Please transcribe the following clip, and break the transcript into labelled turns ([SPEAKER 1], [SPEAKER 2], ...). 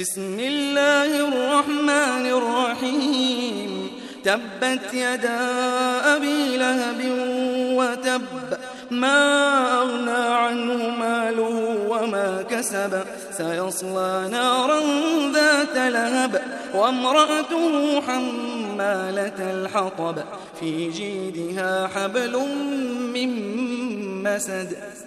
[SPEAKER 1] بسم الله الرحمن الرحيم تبت يدا أبي لهب وتب ما أغنى عنه ماله وما كسب سيصلى نارا ذات لهب وامرأته حمالة الحطب في جيدها حبل من مسد